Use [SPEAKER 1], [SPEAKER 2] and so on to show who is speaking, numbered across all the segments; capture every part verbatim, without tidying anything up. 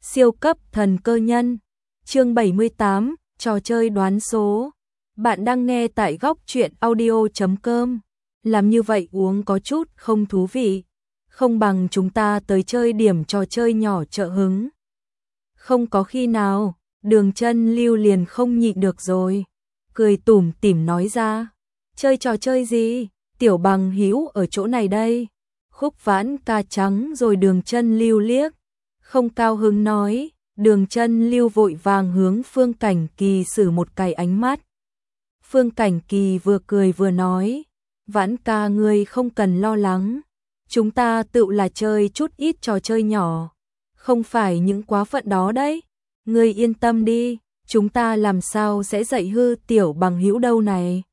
[SPEAKER 1] Siêu cấp thần cơ nhân. Chương bảy mươi tám, trò chơi đoán số. Bạn đang nghe tại góc truyện audio chấm com. Làm như vậy uống có chút không thú vị. Không bằng chúng ta tới chơi điểm trò chơi nhỏ trợ hứng. Không có khi nào, Đường Chân Lưu liền không nhịn được rồi. Cười tủm tỉm nói ra. Chơi trò chơi gì? Tiểu Bằng Hữu ở chỗ này đây. Khúc Vãn Ca trắng rồi Đường Chân Lưu liếc. Không cao hứng nói, Đường Chân Lưu vội vàng hướng Phương Cảnh Kỳ sử một cái ánh mắt. Phương Cảnh Kỳ vừa cười vừa nói, Vãn ca ngươi không cần lo lắng, chúng ta tự là chơi chút ít trò chơi nhỏ, không phải những quá phận đó đấy, ngươi yên tâm đi, chúng ta làm sao sẽ dạy hư Tiểu Bằng Hữu đâu này.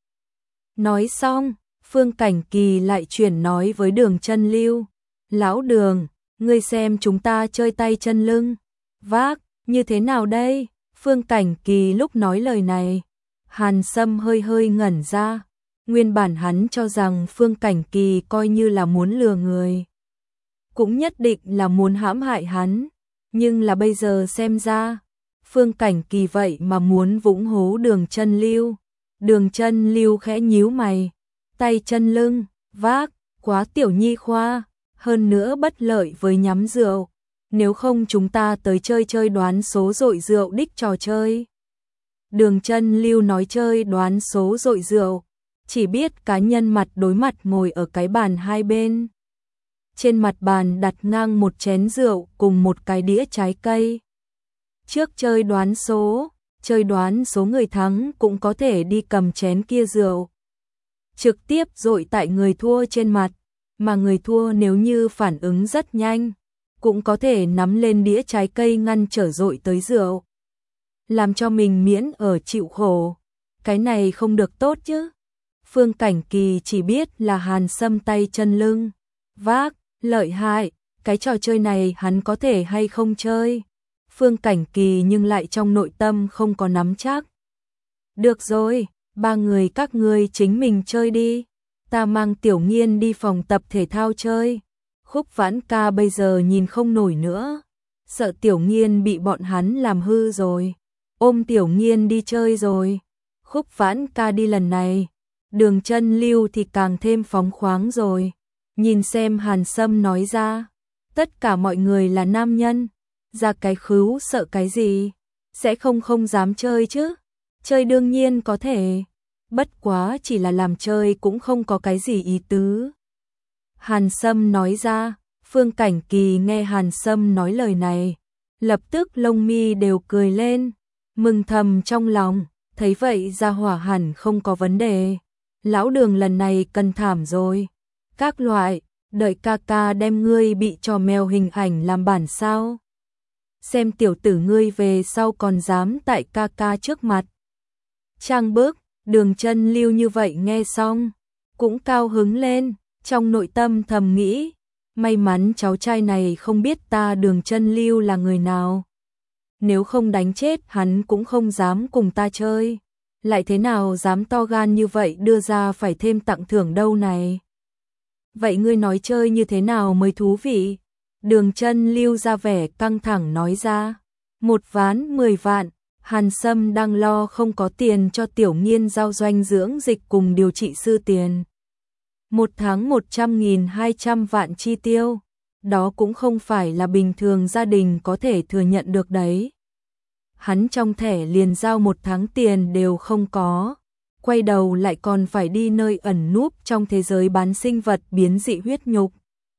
[SPEAKER 1] Nói xong, Phương Cảnh Kỳ lại chuyển nói với Đường Chân Lưu, lão Đường, ngươi xem chúng ta chơi tay chân lưng, vác, như thế nào đây? Phương Cảnh Kỳ lúc nói lời này, Hàn Sâm hơi hơi ngẩn ra, nguyên bản hắn cho rằng Phương Cảnh Kỳ coi như là muốn lừa người, cũng nhất định là muốn hãm hại hắn, nhưng là bây giờ xem ra, Phương Cảnh Kỳ vậy mà muốn vũng hố Đường Chân Lưu. Đường Chân Lưu khẽ nhíu mày, tay chân lưng, vác, quá tiểu nhi khoa. Hơn nữa bất lợi với nhắm rượu, nếu không chúng ta tới chơi chơi đoán số dội rượu đích trò chơi. Đường Chân Lưu nói chơi đoán số dội rượu, chỉ biết cá nhân mặt đối mặt ngồi ở cái bàn hai bên. Trên mặt bàn đặt ngang một chén rượu cùng một cái đĩa trái cây. Trước chơi đoán số, chơi đoán số người thắng cũng có thể đi cầm chén kia rượu, trực tiếp dội tại người thua trên mặt. Mà người thua nếu như phản ứng rất nhanh, cũng có thể nắm lên đĩa trái cây ngăn trở dội tới rượu. Làm cho mình miễn ở chịu khổ. Cái này không được tốt chứ. Phương Cảnh Kỳ chỉ biết là Hàn Sâm tay chân lưng, vác, lợi hại, cái trò chơi này hắn có thể hay không chơi. Phương Cảnh Kỳ nhưng lại trong nội tâm không có nắm chắc. Được rồi, ba người các ngươi chính mình chơi đi. Ta mang Tiểu Nghiên đi phòng tập thể thao chơi. Khúc Vãn Ca bây giờ nhìn không nổi nữa, sợ Tiểu Nghiên bị bọn hắn làm hư rồi, ôm Tiểu Nghiên đi chơi rồi. Khúc Vãn Ca đi lần này, Đường Chân Lưu thì càng thêm phóng khoáng rồi. Nhìn xem Hàn Sâm nói ra, tất cả mọi người là nam nhân, ra cái khứu sợ cái gì, sẽ không không dám chơi chứ. Chơi đương nhiên có thể, bất quá chỉ là làm chơi cũng không có cái gì ý tứ. Hàn Sâm nói ra, Phương Cảnh Kỳ nghe Hàn Sâm nói lời này, lập tức lông mi đều cười lên, mừng thầm trong lòng, thấy vậy gia hỏa hẳn không có vấn đề. Lão Đường lần này cần thảm rồi. Các loại, đợi ca ca đem ngươi bị trò mèo hình ảnh làm bản sao. Xem tiểu tử ngươi về sau còn dám tại ca ca trước mặt. Trang bước. Đường Chân Lưu như vậy nghe xong, cũng cao hứng lên, trong nội tâm thầm nghĩ, may mắn cháu trai này không biết ta Đường Chân Lưu là người nào. Nếu không đánh chết hắn cũng không dám cùng ta chơi, lại thế nào dám to gan như vậy đưa ra phải thêm tặng thưởng đâu này. Vậy ngươi nói chơi như thế nào mới thú vị? Đường Chân Lưu ra vẻ căng thẳng nói ra, một ván mười vạn. Hàn Sâm đang lo không có tiền cho Tiểu Nghiên giao doanh dưỡng dịch cùng điều trị sư tiền. Một tháng một trăm nghìn hai trăm vạn chi tiêu, đó cũng không phải là bình thường gia đình có thể thừa nhận được đấy. Hắn trong thẻ liền giao một tháng tiền đều không có, quay đầu lại còn phải đi nơi ẩn núp trong thế giới bán sinh vật biến dị huyết nhục.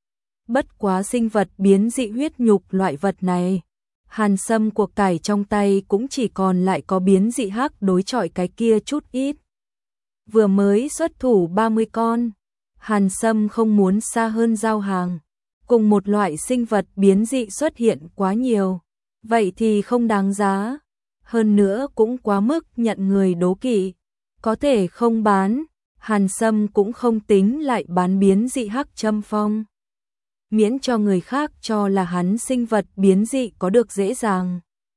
[SPEAKER 1] Bất quá sinh vật biến dị huyết nhục loại vật này, Hàn Sâm cuộc cải trong tay cũng chỉ còn lại có biến dị hắc đối chọi cái kia chút ít. Vừa mới xuất thủ ba mươi con, Hàn Sâm không muốn xa hơn giao hàng. Cùng một loại sinh vật biến dị xuất hiện quá nhiều, vậy thì không đáng giá. Hơn nữa cũng quá mức nhận người đố kỵ. Có thể không bán, Hàn Sâm cũng không tính lại bán biến dị hắc châm phong. Miễn cho người khác cho là hắn sinh vật biến dị có được dễ dàng.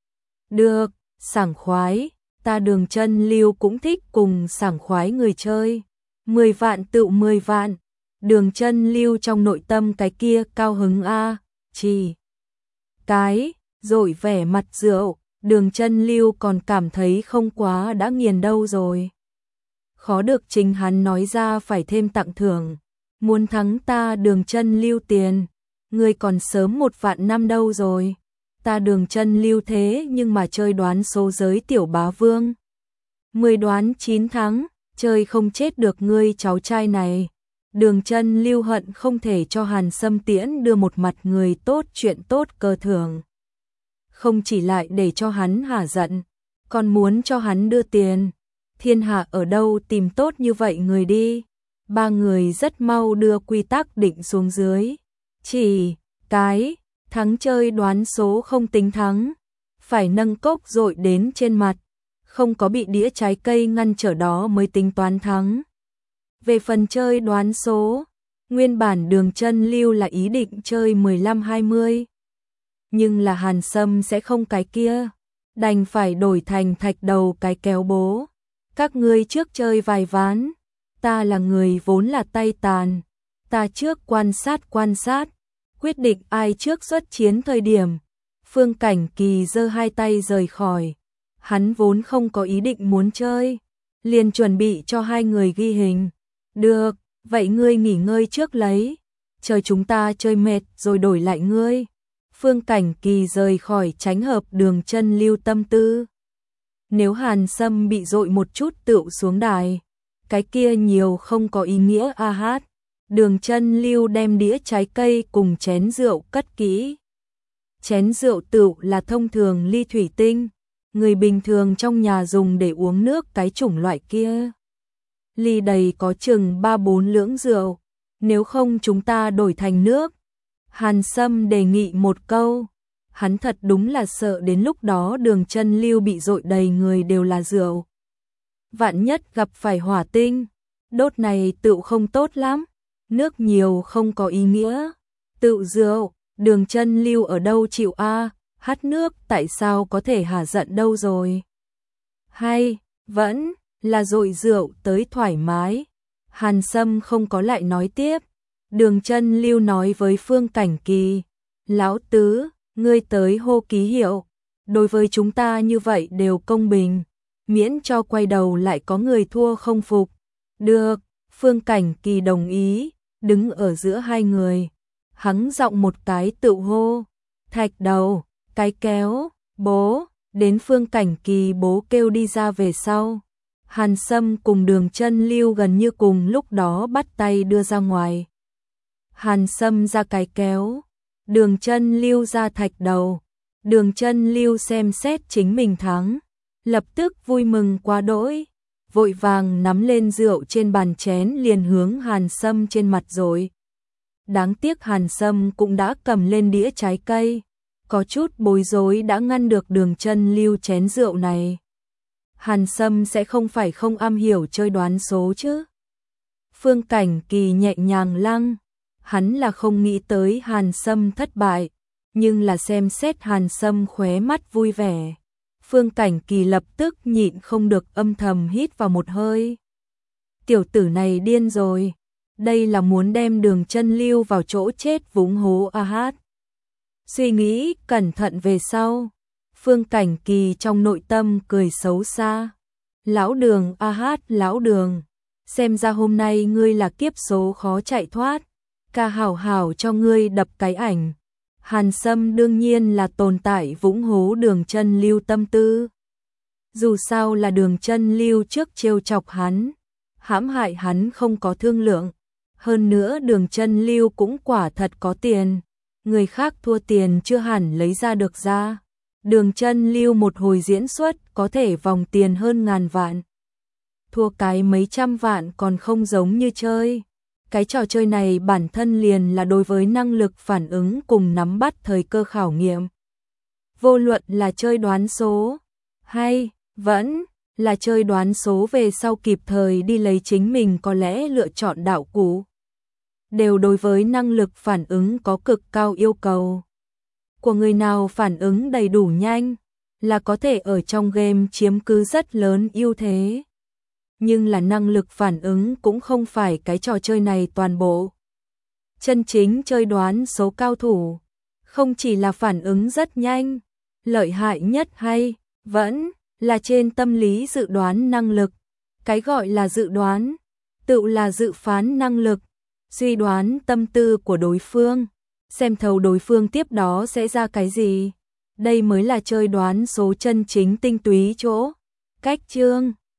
[SPEAKER 1] Được, sảng khoái, ta Đường Chân Lưu cũng thích cùng sảng khoái người chơi. Mười vạn tự mười vạn, Đường Chân Lưu trong nội tâm cái kia cao hứng a, chỉ cái Rồi vẻ mặt rượu, Đường Chân Lưu còn cảm thấy không quá đã nghiền đâu rồi. Khó được chính hắn nói ra phải thêm tặng thưởng. Muốn thắng ta Đường Chân Lưu tiền, ngươi còn sớm một vạn năm đâu rồi. Ta Đường Chân Lưu thế nhưng mà chơi đoán số giới tiểu bá vương. Mười đoán chín thắng, chơi không chết được ngươi cháu trai này. Đường Chân Lưu hận không thể cho Hàn Sâm Tiễn đưa một mặt người tốt chuyện tốt cơ thưởng. Không chỉ lại để cho hắn hả giận, còn muốn cho hắn đưa tiền. Thiên hạ ở đâu tìm tốt như vậy người đi. Ba người rất mau đưa quy tắc định xuống dưới. Chỉ cái thắng chơi đoán số không tính thắng, phải nâng cốc dội đến trên mặt, không có bị đĩa trái cây ngăn trở đó mới tính toán thắng. Về phần chơi đoán số, nguyên bản Đường Chân Lưu là ý định chơi mười lăm hai mươi. Nhưng là Hàn Sâm sẽ không cái kia, đành phải đổi thành thạch đầu cái kéo bố. Các ngươi trước chơi vài ván, ta là người vốn là tay tàn, ta trước quan sát quan sát, quyết định ai trước xuất chiến thời điểm. Phương Cảnh Kỳ giơ hai tay rời khỏi, hắn vốn không có ý định muốn chơi, liền chuẩn bị cho hai người ghi hình. Được, vậy ngươi nghỉ ngơi trước lấy, chờ chúng ta chơi mệt rồi đổi lại ngươi. Phương Cảnh Kỳ rời khỏi tránh hợp Đường Chân Lưu tâm tư. Nếu Hàn Sâm bị dội một chút tựu xuống đài, cái kia nhiều không có ý nghĩa a hát. Đường Chân Lưu đem đĩa trái cây cùng chén rượu cất kỹ. Chén rượu tựu là thông thường ly thủy tinh, người bình thường trong nhà dùng để uống nước cái chủng loại kia. Ly đầy có chừng ba bốn lưỡng rượu, nếu không chúng ta đổi thành nước. Hàn Sâm đề nghị một câu, hắn thật đúng là sợ đến lúc đó Đường Chân Lưu bị dội đầy người đều là rượu. Vạn nhất gặp phải hỏa tinh, đốt này tựu không tốt lắm, nước nhiều không có ý nghĩa. Tựu rượu, Đường Chân Lưu ở đâu chịu a, hát nước tại sao có thể hả giận đâu rồi. Hay, vẫn là dội rượu tới thoải mái. Hàn Sâm không có lại nói tiếp. Đường Chân Lưu nói với Phương Cảnh Kỳ, lão tứ, ngươi tới hô ký hiệu, đối với chúng ta như vậy đều công bình, miễn cho quay đầu lại có người thua không phục. Được, Phương Cảnh Kỳ đồng ý, đứng ở giữa hai người, hắn giọng một cái tự hô, thạch đầu, cái kéo, bố, đến Phương Cảnh Kỳ bố kêu đi ra về sau. Hàn Sâm cùng Đường Chân Lưu gần như cùng lúc đó bắt tay đưa ra ngoài. Hàn Sâm ra cái kéo, Đường Chân Lưu ra thạch đầu. Đường Chân Lưu xem xét chính mình thắng, lập tức vui mừng quá đỗi, vội vàng nắm lên rượu trên bàn chén liền hướng Hàn Sâm trên mặt rồi. Đáng tiếc Hàn Sâm cũng đã cầm lên đĩa trái cây, có chút bối rối đã ngăn được Đường Chân Lưu chén rượu này. Hàn Sâm sẽ không phải không am hiểu chơi đoán số chứ? Phương Cảnh Kỳ nhẹ nhàng lăng, hắn là không nghĩ tới Hàn Sâm thất bại, nhưng là xem xét Hàn Sâm khóe mắt vui vẻ. Phương Cảnh Kỳ lập tức nhịn không được âm thầm hít vào một hơi. Tiểu tử này điên rồi, đây là muốn đem Đường Chân Lưu vào chỗ chết vũng hố a hát. Suy nghĩ cẩn thận về sau, Phương Cảnh Kỳ trong nội tâm cười xấu xa. Lão Đường a hát, lão Đường, xem ra hôm nay ngươi là kiếp số khó chạy thoát, ca hảo hảo cho ngươi đập cái ảnh. Hàn Sâm đương nhiên là tồn tại vũng hố Đường Chân Lưu tâm tư. Dù sao là Đường Chân Lưu trước trêu chọc hắn, hãm hại hắn không có thương lượng. Hơn nữa Đường Chân Lưu cũng quả thật có tiền, người khác thua tiền chưa hẳn lấy ra được ra. Đường Chân Lưu một hồi diễn xuất có thể vòng tiền hơn ngàn vạn. Thua cái mấy trăm vạn còn không giống như chơi. Cái trò chơi này bản thân liền là đối với năng lực phản ứng cùng nắm bắt thời cơ khảo nghiệm. Vô luận là chơi đoán số, hay vẫn là chơi đoán số về sau kịp thời đi lấy chính mình có lẽ lựa chọn đạo cụ, đều đối với năng lực phản ứng có cực cao yêu cầu. Của người nào phản ứng đầy đủ nhanh là có thể ở trong game chiếm cứ rất lớn ưu thế. Nhưng là năng lực phản ứng cũng không phải cái trò chơi này toàn bộ. Chân chính chơi đoán số cao thủ, không chỉ là phản ứng rất nhanh, lợi hại nhất hay vẫn là trên tâm lý dự đoán năng lực. Cái gọi là dự đoán, tự là dự phán năng lực, suy đoán tâm tư của đối phương, xem thấu đối phương tiếp đó sẽ ra cái gì. Đây mới là chơi đoán số chân chính tinh túy chỗ. Cách chương